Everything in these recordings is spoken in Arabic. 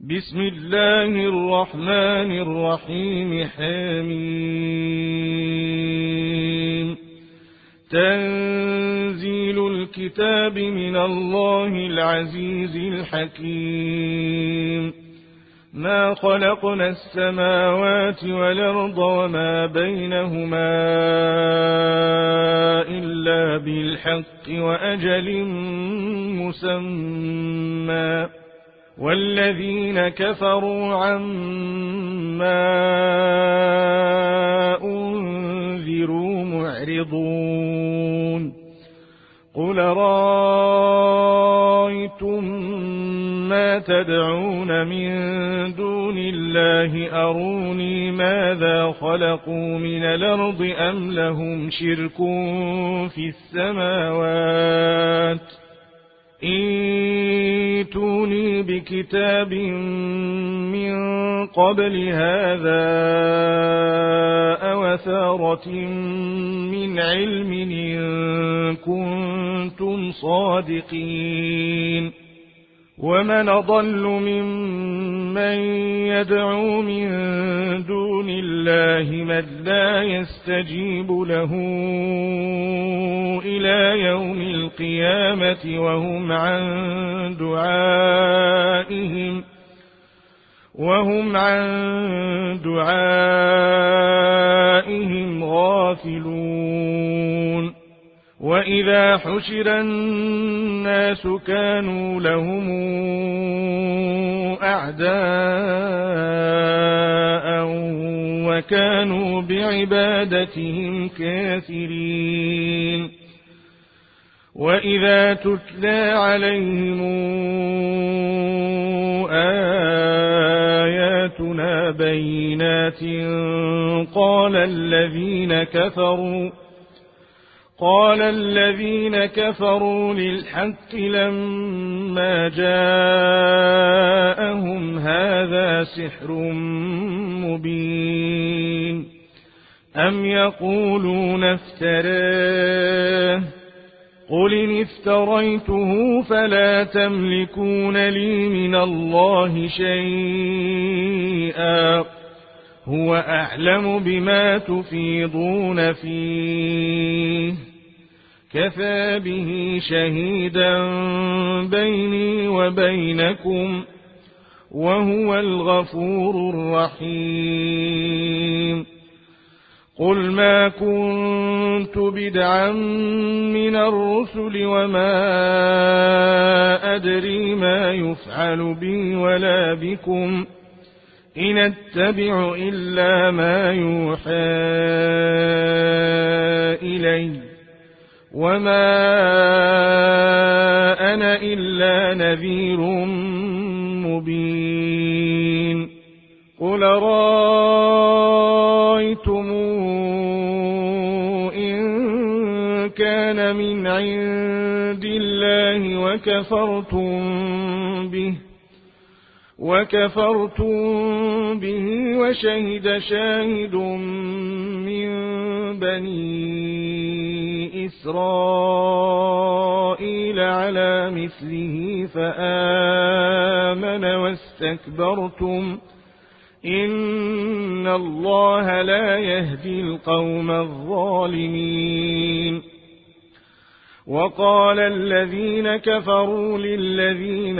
بسم الله الرحمن الرحيم. حميم. تنزيل الكتاب من الله العزيز الحكيم. ما خلقنا السماوات والأرض وما بينهما إلا بالحق وأجل مسمى، والذين كفروا عما أنذروا معرضون. قل رأيتم ما تدعون من دون الله أروني ماذا خلقوا من الأرض أم لهم شرك في السماوات، ائتوني بكتاب من قبل هذا أو أثارة من علم إن كنتم صادقين. ومن أضل ممن يدعو من دون الله من لا يستجيب له إلى يوم القيامة وهم عن دعائهم غافلون. وإذا حشر الناس كانوا لهم أعداء وكانوا بعبادتهم كافرين. وإذا تتلى عليهم آياتنا بينات قال الذين كفروا للحق لما جاءهم هذا سحر مبين. أم يقولون افتراه، قل إن افتريته فلا تملكون لي من الله شيئا، هو أعلم بما تفيضون فيه، كفى به شهيدا بيني وبينكم، وهو الغفور الرحيم. قل ما كنت بدعا من الرسل وما أدري ما يفعل بي ولا بكم، إن أتبع إلا ما يوحى إلي، وما أنا إلا نذير مبين. قل رأيتم إن كان من عند الله وكفرتم به وشهد شاهد من بني إسرائيل على مثله فآمن واستكبرتم، إن الله لا يهدي القوم الظالمين. وقال الذين كفروا للذين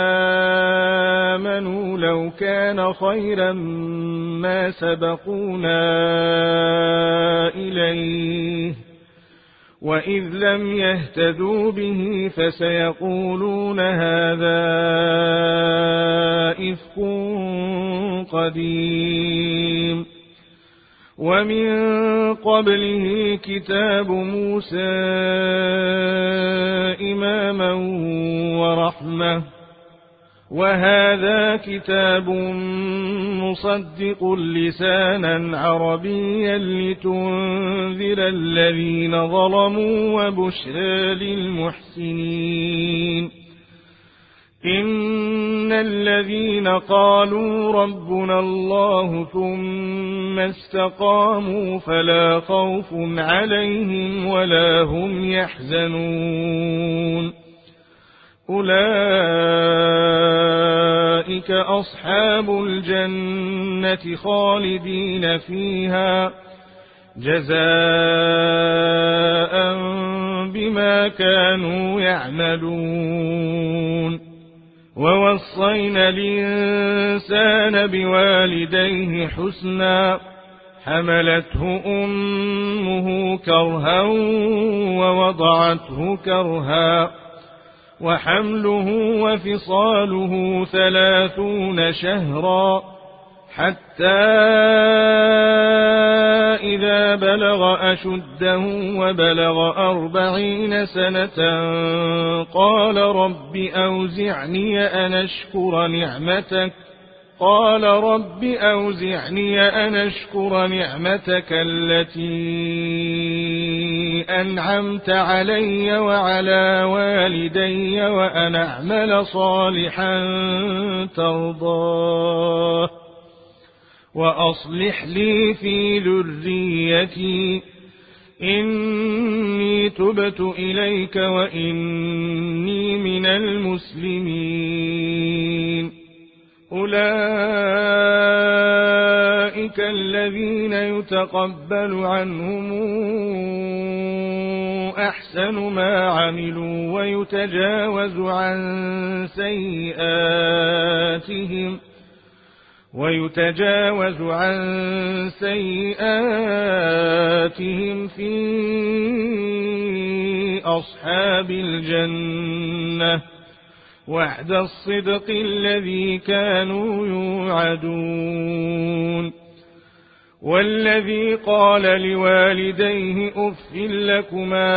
آمنوا لو كان خيرا ما سبقونا إليه، وإذ لم يهتدوا به فسيقولون هذا إفك قديم. ومن قبله كتاب موسى إماما ورحمة، وهذا كتاب مصدق لسانا عربيا لتنذر الذين ظلموا وبشرى للمحسنين. إن الذين قالوا ربنا الله ثم استقاموا فلا خوف عليهم ولا هم يحزنون. أولئك أصحاب الجنة خالدين فيها جزاء بما كانوا يعملون. ووصينا الإنسان بوالديه حسنا حملته أمه كرها ووضعته كرها وحمله وفصاله 30 شهرا حتى إذا بلغ أشده وبلغ 40 سنة قال رب أوزعني أن أشكر نعمتك التي أنعمت علي وعلى والدي وأن أعمل صالحا ترضاه وأصلح لي في ذريتي إني تبت إليك وإني من المسلمين. أولئك الذين يتقبل عنهم أحسن ما عملوا ويتجاوز عن سيئاتهم في أصحاب الجنة وعد الصدق الذي كانوا يوعدون. والذي قال لوالديه أف لكما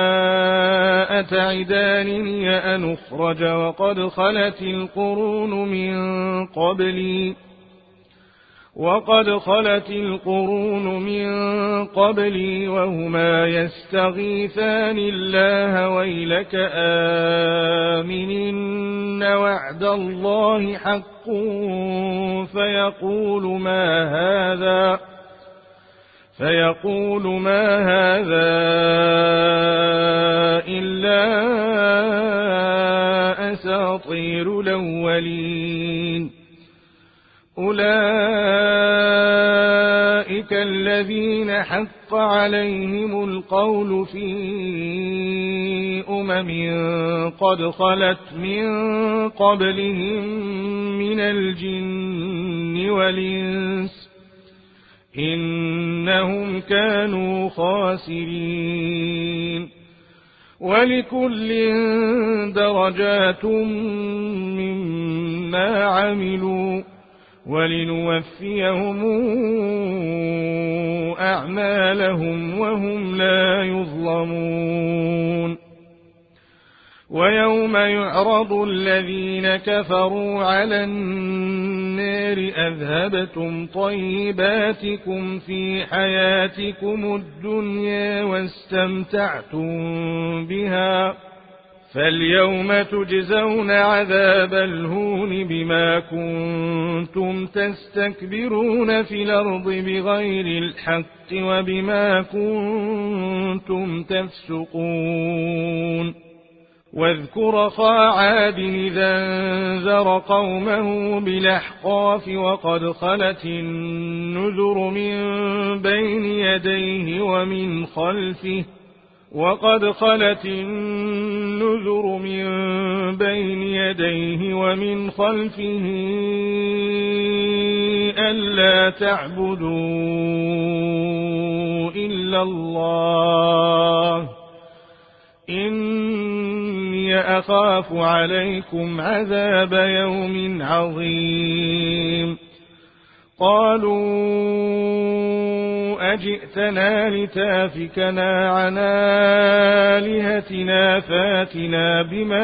أتعدانني أن أخرج وقد خلت القرون من قبلي وهما يستغيثان الله ويلك آمن إن وعد الله حق فيقول ما هذا إلا أساطير الأولين. أولئك الذين حق عليهم القول في قد خلت من قبلهم من الجن والإنس إنهم كانوا خاسرين. ولكل درجات مما عملوا ولنوفيهم أعمالهم وهم لا يظلمون. ويوم يعرض الذين كفروا على النار أذهبتم طيباتكم في حياتكم الدنيا واستمتعتم بها فاليوم تجزون عذاب الهون بما كنتم تستكبرون في الأرض بغير الحق وبما كنتم تفسقون. واذكر أخا عاد إذا أنذر قومه بالأحقاف وقد خلت النذر من بين يديه ومن خلفه ألا تعبدوا إلا الله إني أخاف عليكم عذاب يوم عظيم. قالوا أجئتنا لتافكنا عن آلهتنا فاتنا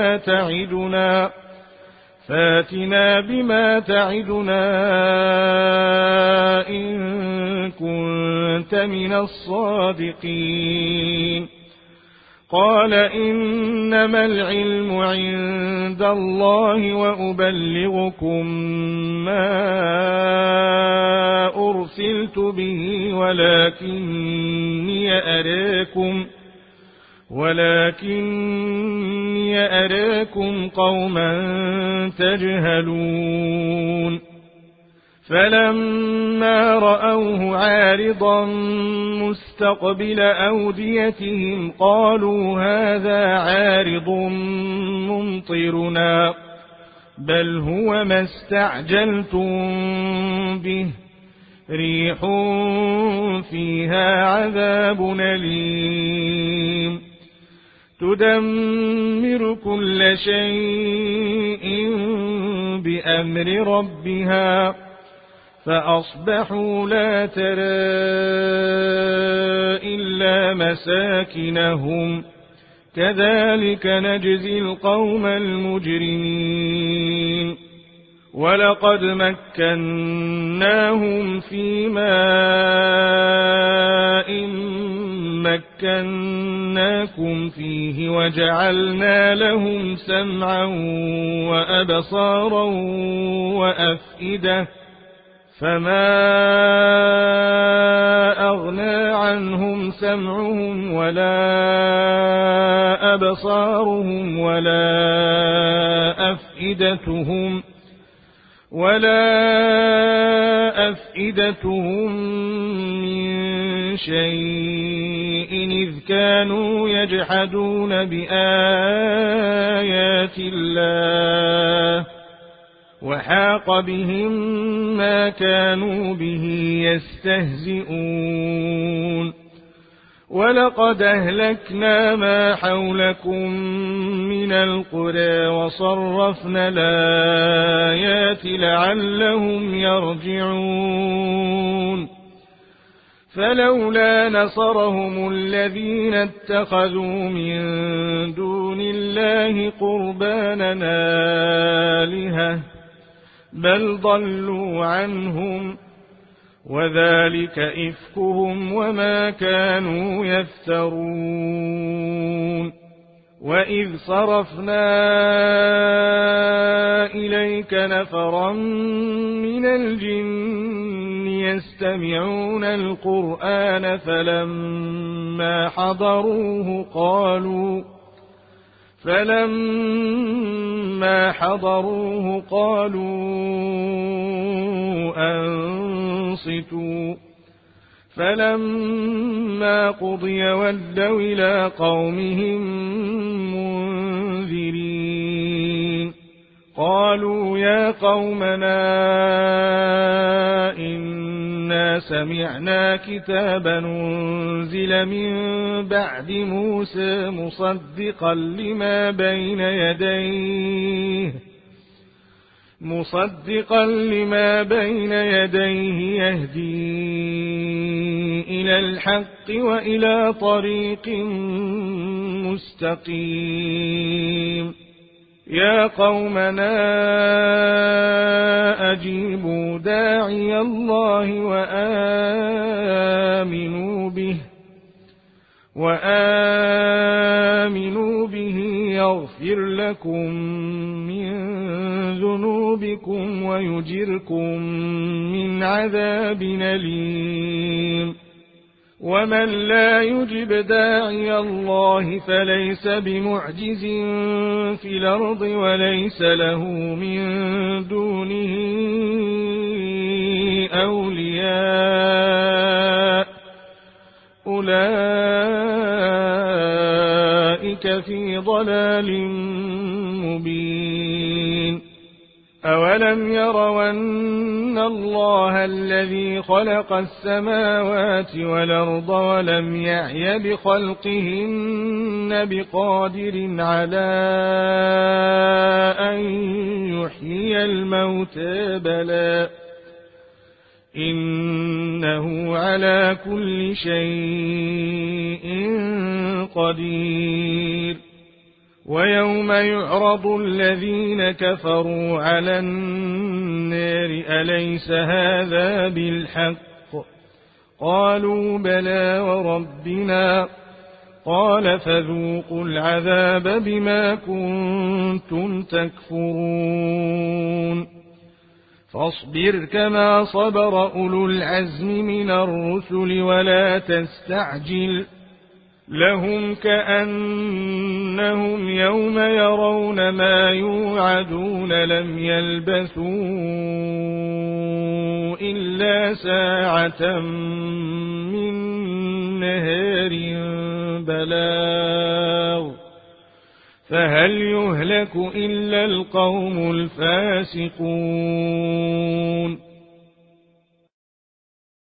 بما تعدنا إن كنت من الصادقين. قال إنما العلم عند الله وأبلغكم ما أرسلت به ولكني أراكم قوما تجهلون فلما رأوه عارضا مستقبل أوديتهم قالوا هذا عارض ممطرنا بل هو ما استعجلتم به ريح فيها عذاب أليم تدمر كل شيء بأمر ربها فأصبحوا لا ترى إلا مساكنهم كذلك نجزي القوم المجرمين ولقد مكناهم في ماء مكناكم فيه وجعلنا لهم سمعا وأبصارا وأفئدة فما أغنى عنهم سمعهم ولا أبصارهم ولا أفئدتهم من شيء إذ كانوا يجحدون بآيات الله وحاق بهم ما كانوا به يستهزئون ولقد أهلكنا ما حولكم من القرى وصرفنا الآيات لعلهم يرجعون فلولا نصرهم الذين اتخذوا من دون الله قربانا آلهة بل ضلوا عنهم وذلك إفكهم وما كانوا يفترون وإذ صرفنا إليك نفرا من الجن يستمعون القرآن فلما حضروه قالوا أنصتوا فلما قضي ولوا إلى قومهم منذرين قالوا يا قومنا إنا سمعنا كتابا أنزل من بعد موسى مصدقا لما بين يديه يهدي إلى الحق وإلى طريق مستقيم يا قومنا أجيبوا داعي الله وآمنوا به يغفر لكم من ذنوبكم ويجركم من عذاب أليم ومن لا يجب داعي الله فليس بمعجز في الأرض وليس له من دونه أولياء أولئك في ضلال مبين أولم يروا أن الله الذي خلق السماوات والأرض ولم يعي بخلقهن بقادر على أن يحيي الموتى بلى إنه على كل شيء قدير ويوم يعرض الذين كفروا على النار أليس هذا بالحق قالوا بلى وربنا قال فذوقوا العذاب بما كنتم تكفرون فاصبر كما صبر أولو العزم من الرسل لهم كأنهم يوم يرون ما يوعدون لم يلبثوا إلا ساعة من نهار بلاغ فهل يهلك إلا القوم الفاسقون